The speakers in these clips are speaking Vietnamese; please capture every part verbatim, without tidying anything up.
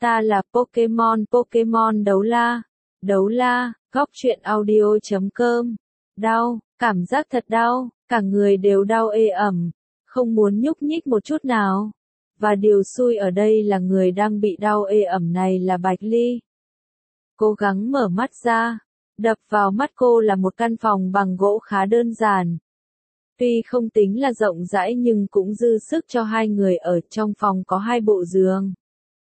Ta là Pokemon Pokemon đấu la. Đấu la, góc truyện audio chấm com. Đau, cảm giác thật đau, cả người đều đau ê ẩm, không muốn nhúc nhích một chút nào. Và điều xui ở đây là người đang bị đau ê ẩm này là Bạch Ly. Cố gắng mở mắt ra, đập vào mắt cô là một căn phòng bằng gỗ khá đơn giản. Tuy không tính là rộng rãi nhưng cũng dư sức cho hai người ở. Trong phòng có hai bộ giường,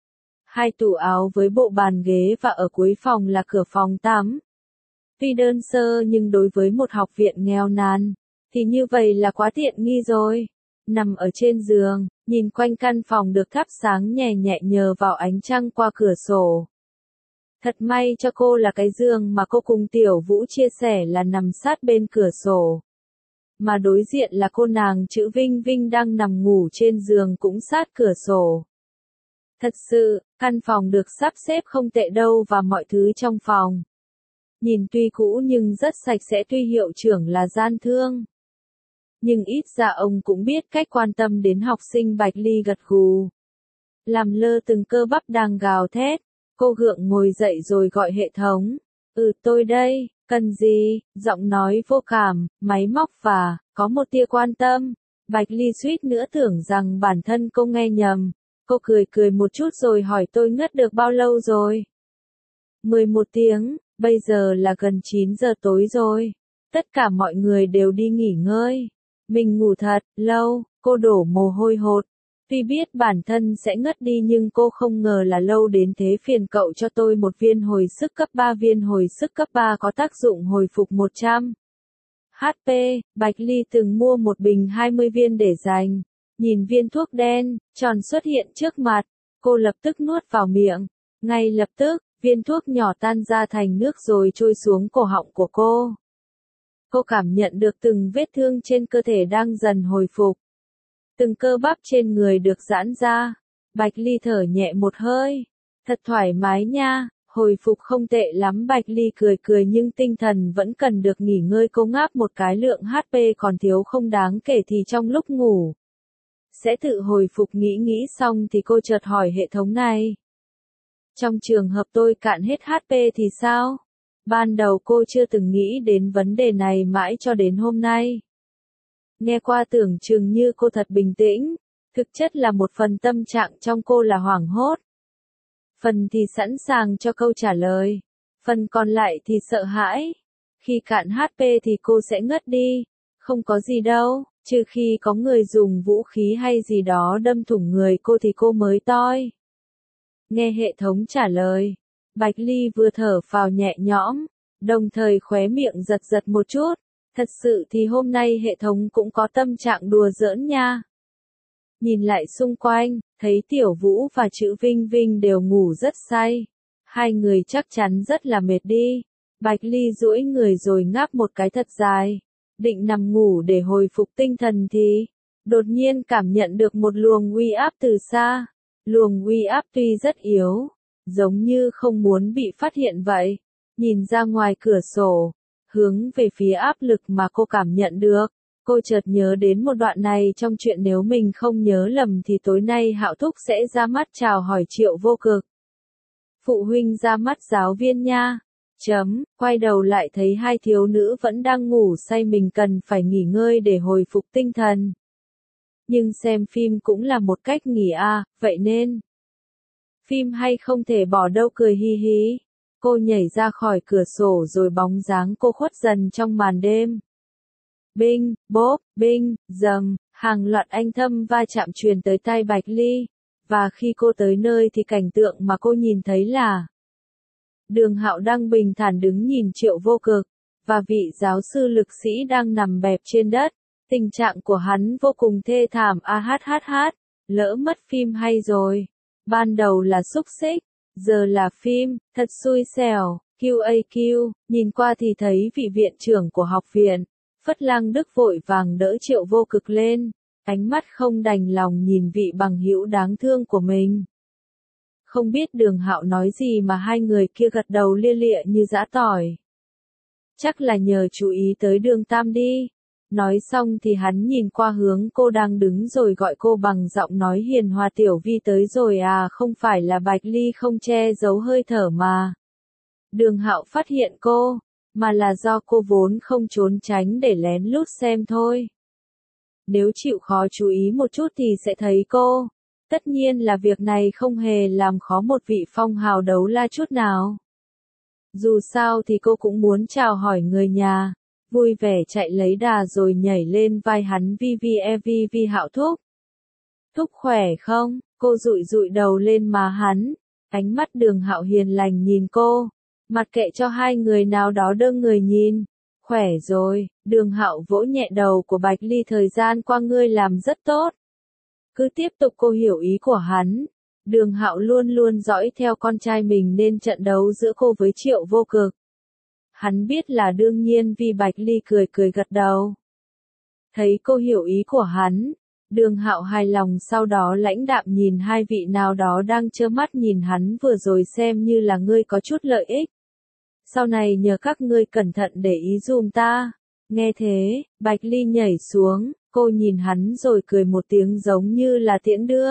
hai tủ áo với bộ bàn ghế và ở cuối phòng là cửa phòng tắm. Tuy đơn sơ nhưng đối với một học viện nghèo nàn, thì như vậy là quá tiện nghi rồi. Nằm ở trên giường, nhìn quanh căn phòng được thắp sáng nhẹ nhẹ nhờ vào ánh trăng qua cửa sổ. Thật may cho cô là cái giường mà cô cùng Tiểu Vũ chia sẻ là nằm sát bên cửa sổ. Mà đối diện là cô nàng chữ Vinh Vinh đang nằm ngủ trên giường cũng sát cửa sổ. Thật sự, căn phòng được sắp xếp không tệ đâu và mọi thứ trong phòng. Nhìn tuy cũ nhưng rất sạch sẽ, tuy hiệu trưởng là gian thương. Nhưng ít ra ông cũng biết cách quan tâm đến học sinh. Bạch Ly gật gù. Làm lơ từng cơ bắp đang gào thét, cô gượng ngồi dậy rồi gọi hệ thống. Ừ tôi đây, cần gì? Giọng nói vô cảm, máy móc và, có một tia quan tâm. Bạch Ly suýt nữa tưởng rằng bản thân cô nghe nhầm. Cô cười cười một chút rồi hỏi tôi ngất được bao lâu rồi? mười một tiếng, bây giờ là gần chín giờ tối rồi. Tất cả mọi người đều đi nghỉ ngơi. Mình ngủ thật lâu, cô đổ mồ hôi hột. Tuy biết bản thân sẽ ngất đi nhưng cô không ngờ là lâu đến thế. Phiền cậu cho tôi một viên hồi sức cấp ba. Viên hồi sức cấp ba có tác dụng hồi phục một trăm hát pê. Bạch Ly từng mua một bình hai mươi viên để dành. Nhìn viên thuốc đen, tròn xuất hiện trước mặt, cô lập tức nuốt vào miệng. Ngay lập tức, viên thuốc nhỏ tan ra thành nước rồi trôi xuống cổ họng của cô. Cô cảm nhận được từng vết thương trên cơ thể đang dần hồi phục. Từng cơ bắp trên người được giãn ra. Bạch Ly thở nhẹ một hơi. Thật thoải mái nha, hồi phục không tệ lắm. Bạch Ly cười cười nhưng tinh thần vẫn cần được nghỉ ngơi. Cô ngáp một cái, lượng hát pê còn thiếu không đáng kể thì trong lúc ngủ sẽ tự hồi phục. Nghĩ nghĩ xong thì cô chợt hỏi hệ thống này. Trong trường hợp tôi cạn hết hát pê thì sao? Ban đầu cô chưa từng nghĩ đến vấn đề này mãi cho đến hôm nay. Nghe qua tưởng chừng như cô thật bình tĩnh, thực chất là một phần tâm trạng trong cô là hoảng hốt. Phần thì sẵn sàng cho câu trả lời, phần còn lại thì sợ hãi. Khi cạn hát pê thì cô sẽ ngất đi, không có gì đâu, trừ khi có người dùng vũ khí hay gì đó đâm thủng người cô thì cô mới toi. Nghe hệ thống trả lời, Bạch Ly vừa thở phào nhẹ nhõm, đồng thời khóe miệng giật giật một chút. Thật sự thì hôm nay hệ thống cũng có tâm trạng đùa giỡn nha. Nhìn lại xung quanh, thấy Tiểu Vũ và chữ Vinh Vinh đều ngủ rất say. Hai người chắc chắn rất là mệt đi. Bạch Ly duỗi người rồi ngáp một cái thật dài. Định nằm ngủ để hồi phục tinh thần thì, đột nhiên cảm nhận được một luồng uy áp từ xa. Luồng uy áp tuy rất yếu, giống như không muốn bị phát hiện vậy. Nhìn ra ngoài cửa sổ, hướng về phía áp lực mà cô cảm nhận được, cô chợt nhớ đến một đoạn này trong chuyện. Nếu mình không nhớ lầm thì tối nay Hạo Thúc sẽ ra mắt chào hỏi Triệu Vô Cực. Phụ huynh ra mắt giáo viên nha. Chấm, quay đầu lại thấy hai thiếu nữ vẫn đang ngủ say. Mình cần phải nghỉ ngơi để hồi phục tinh thần. Nhưng xem phim cũng là một cách nghỉ à, vậy nên phim hay không thể bỏ đâu. Cười hi hi. Cô nhảy ra khỏi cửa sổ rồi bóng dáng cô khuất dần trong màn đêm. Binh, bốp, binh, dầm, hàng loạt anh thâm va chạm truyền tới tai Bạch Ly. Và khi cô tới nơi thì cảnh tượng mà cô nhìn thấy là Đường Hạo đang bình thản đứng nhìn Triệu Vô Cực, và vị giáo sư lực sĩ đang nằm bẹp trên đất. Tình trạng của hắn vô cùng thê thảm. A hát hát hát, lỡ mất phim hay rồi. Ban đầu là xúc xích, giờ là phim, thật xui xẻo. quy a quy, nhìn qua thì thấy vị viện trưởng của học viện, Phất Lang Đức vội vàng đỡ Triệu Vô Cực lên, ánh mắt không đành lòng nhìn vị bằng hữu đáng thương của mình. Không biết Đường Hạo nói gì mà hai người kia gật đầu lia lịa như giã tỏi. Chắc là nhờ chú ý tới Đường Tam đi. Nói xong thì hắn nhìn qua hướng cô đang đứng rồi gọi cô bằng giọng nói hiền hòa, Tiểu Vi tới rồi à, không phải là Bạch Ly không che giấu hơi thở mà. Đường Hạo phát hiện cô, mà là do cô vốn không trốn tránh để lén lút xem thôi. Nếu chịu khó chú ý một chút thì sẽ thấy cô. Tất nhiên là việc này không hề làm khó một vị phong hào đấu la chút nào. Dù sao thì cô cũng muốn chào hỏi người nhà, vui vẻ chạy lấy đà rồi nhảy lên vai hắn. Vi Vi e Vi Vi Hạo thúc. Thúc khỏe không? Cô dụi dụi đầu lên má hắn, ánh mắt Đường Hạo hiền lành nhìn cô, mặc kệ cho hai người nào đó đơ người nhìn. Khỏe rồi, Đường Hạo vỗ nhẹ đầu của Bạch Ly, thời gian qua ngươi làm rất tốt. Cứ tiếp tục, cô hiểu ý của hắn. Đường Hạo luôn luôn dõi theo con trai mình nên trận đấu giữa cô với Triệu Vô Cực, hắn biết là đương nhiên. Vì Bạch Ly cười cười gật đầu. Thấy cô hiểu ý của hắn, Đường Hạo hài lòng, sau đó lãnh đạm nhìn hai vị nào đó đang trơ mắt nhìn hắn vừa rồi, xem như là ngươi có chút lợi ích. Sau này nhờ các ngươi cẩn thận để ý dùm ta. Nghe thế, Bạch Ly nhảy xuống, cô nhìn hắn rồi cười một tiếng giống như là tiễn đưa.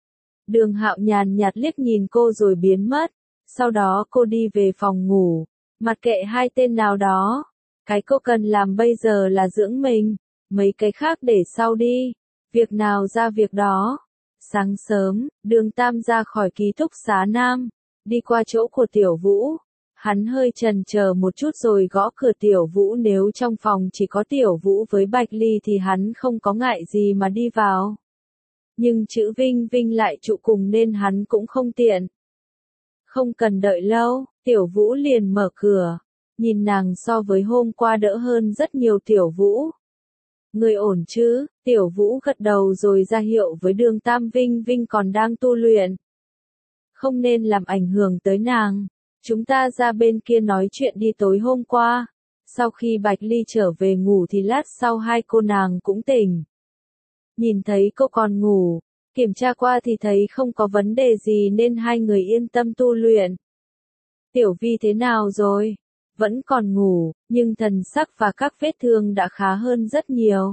Đường Hạo nhàn nhạt liếc nhìn cô rồi biến mất. Sau đó cô đi về phòng ngủ, mặc kệ hai tên nào đó. Cái cô cần làm bây giờ là dưỡng mình, mấy cái khác để sau đi. Việc nào ra việc đó. Sáng sớm, Đường Tam ra khỏi ký túc xá Nam, đi qua chỗ của Tiểu Vũ. Hắn hơi chần chờ một chút rồi gõ cửa Tiểu Vũ, nếu trong phòng chỉ có Tiểu Vũ với Bạch Ly thì hắn không có ngại gì mà đi vào. Nhưng chữ Vinh Vinh lại trụ cùng nên hắn cũng không tiện. Không cần đợi lâu, Tiểu Vũ liền mở cửa. Nhìn nàng so với hôm qua đỡ hơn rất nhiều. Tiểu Vũ, người ổn chứ? Tiểu Vũ gật đầu rồi ra hiệu với Đường Tam, Vinh Vinh còn đang tu luyện, không nên làm ảnh hưởng tới nàng. Chúng ta ra bên kia nói chuyện đi. Tối hôm qua, sau khi Bạch Ly trở về ngủ thì lát sau hai cô nàng cũng tỉnh. Nhìn thấy cô còn ngủ, kiểm tra qua thì thấy không có vấn đề gì nên hai người yên tâm tu luyện. Tiểu Vi thế nào rồi? Vẫn còn ngủ, nhưng thần sắc và các vết thương đã khá hơn rất nhiều.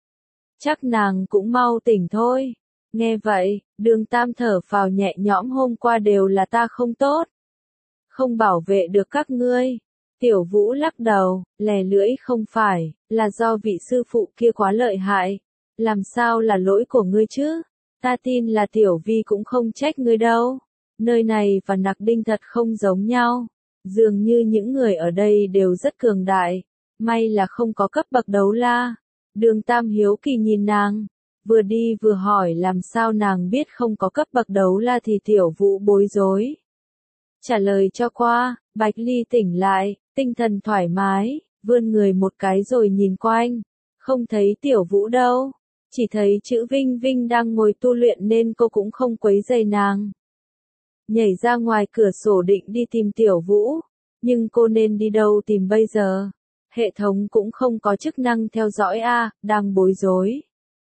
Chắc nàng cũng mau tỉnh thôi. Nghe vậy, Đường Tam thở phào nhẹ nhõm, hôm qua đều là ta không tốt, không bảo vệ được các ngươi. Tiểu Vũ lắc đầu, lè lưỡi, không phải, là do vị sư phụ kia quá lợi hại. Làm sao là lỗi của ngươi chứ? Ta tin là Tiểu Vi cũng không trách ngươi đâu. Nơi này và Nặc Đinh thật không giống nhau. Dường như những người ở đây đều rất cường đại. May là không có cấp bậc đấu la. Đường Tam hiếu kỳ nhìn nàng, vừa đi vừa hỏi làm sao nàng biết không có cấp bậc đấu la thì Tiểu Vũ bối rối. Trả lời cho qua. Bạch Ly tỉnh lại, tinh thần thoải mái, vươn người một cái rồi nhìn quanh. Không thấy Tiểu Vũ đâu. Chỉ thấy chữ Vinh Vinh đang ngồi tu luyện nên cô cũng không quấy rầy nàng. Nhảy ra ngoài cửa sổ định đi tìm Tiểu Vũ. Nhưng cô nên đi đâu tìm bây giờ? Hệ thống cũng không có chức năng theo dõi a, à, đang bối rối.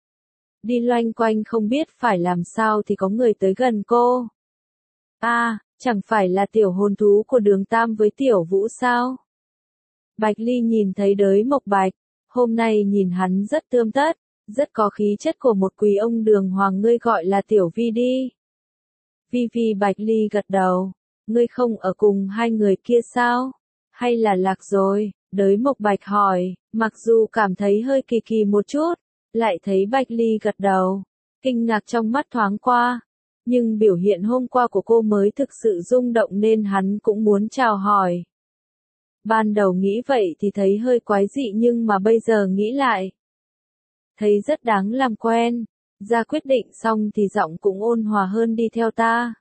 Đi loanh quanh không biết phải làm sao thì có người tới gần cô. A, à, chẳng phải là tiểu hồn thú của Đường Tam với Tiểu Vũ sao? Bạch Ly nhìn thấy Đới Mộc Bạch, hôm nay nhìn hắn rất tươm tất, rất có khí chất của một quý ông đường hoàng, ngươi gọi là Tiểu Vi đi. Vi Vi. Bạch Ly gật đầu, ngươi không ở cùng hai người kia sao? Hay là lạc rồi? Đới Mộc Bạch hỏi, mặc dù cảm thấy hơi kỳ kỳ một chút, lại thấy Bạch Ly gật đầu, kinh ngạc trong mắt thoáng qua. Nhưng biểu hiện hôm qua của cô mới thực sự rung động nên hắn cũng muốn chào hỏi. Ban đầu nghĩ vậy thì thấy hơi quái dị, nhưng mà bây giờ nghĩ lại, thấy rất đáng làm quen. Ra quyết định xong thì giọng cũng ôn hòa hơn, đi theo ta.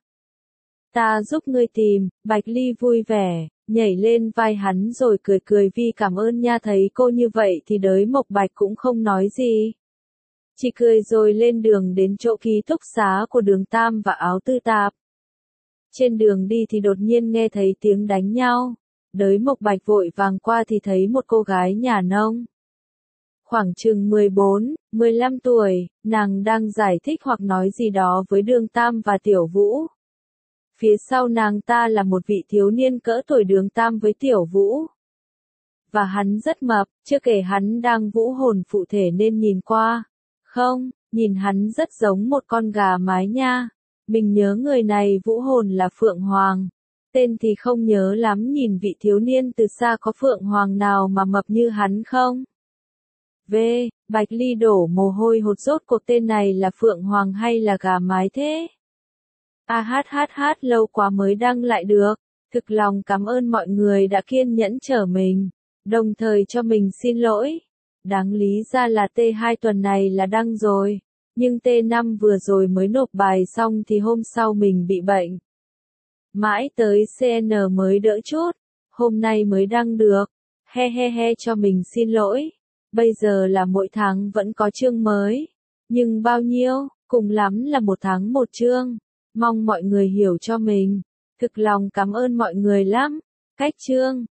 Ta giúp ngươi tìm. Bạch Ly vui vẻ, nhảy lên vai hắn rồi cười cười, Vi cảm ơn nha. Thấy cô như vậy thì Đới Mộc Bạch cũng không nói gì, chỉ cười rồi lên đường đến chỗ ký túc xá của Đường Tam và Áo Tư Tạp. Trên đường đi thì đột nhiên nghe thấy tiếng đánh nhau. Đới Mộc Bạch vội vàng qua thì thấy một cô gái nhà nông, khoảng chừng mười bốn, mười lăm tuổi, nàng đang giải thích hoặc nói gì đó với Đường Tam và Tiểu Vũ. Phía sau nàng ta là một vị thiếu niên cỡ tuổi Đường Tam với Tiểu Vũ. và hắn rất mập, chưa kể hắn đang vũ hồn phụ thể nên nhìn qua. Không, nhìn hắn rất giống một con gà mái nha. Mình nhớ người này vũ hồn là Phượng Hoàng. Tên thì không nhớ lắm, nhìn vị thiếu niên từ xa có Phượng Hoàng nào mà mập như hắn không? V. Bạch Ly đổ mồ hôi hột, rốt cuộc tên này là Phượng Hoàng hay là gà mái thế? A hát hát hát lâu quá mới đăng lại được. Thực lòng cảm ơn mọi người đã kiên nhẫn chờ mình, đồng thời cho mình xin lỗi. Đáng lý ra là T hai tuần này là đăng rồi, nhưng T năm vừa rồi mới nộp bài xong thì hôm sau mình bị bệnh. Mãi tới xê en mới đỡ chút, hôm nay mới đăng được. He he he, cho mình xin lỗi. Bây giờ là mỗi tháng vẫn có chương mới. Nhưng bao nhiêu, cùng lắm là một tháng một chương. Mong mọi người hiểu cho mình. Thực lòng cảm ơn mọi người lắm. Cách chương.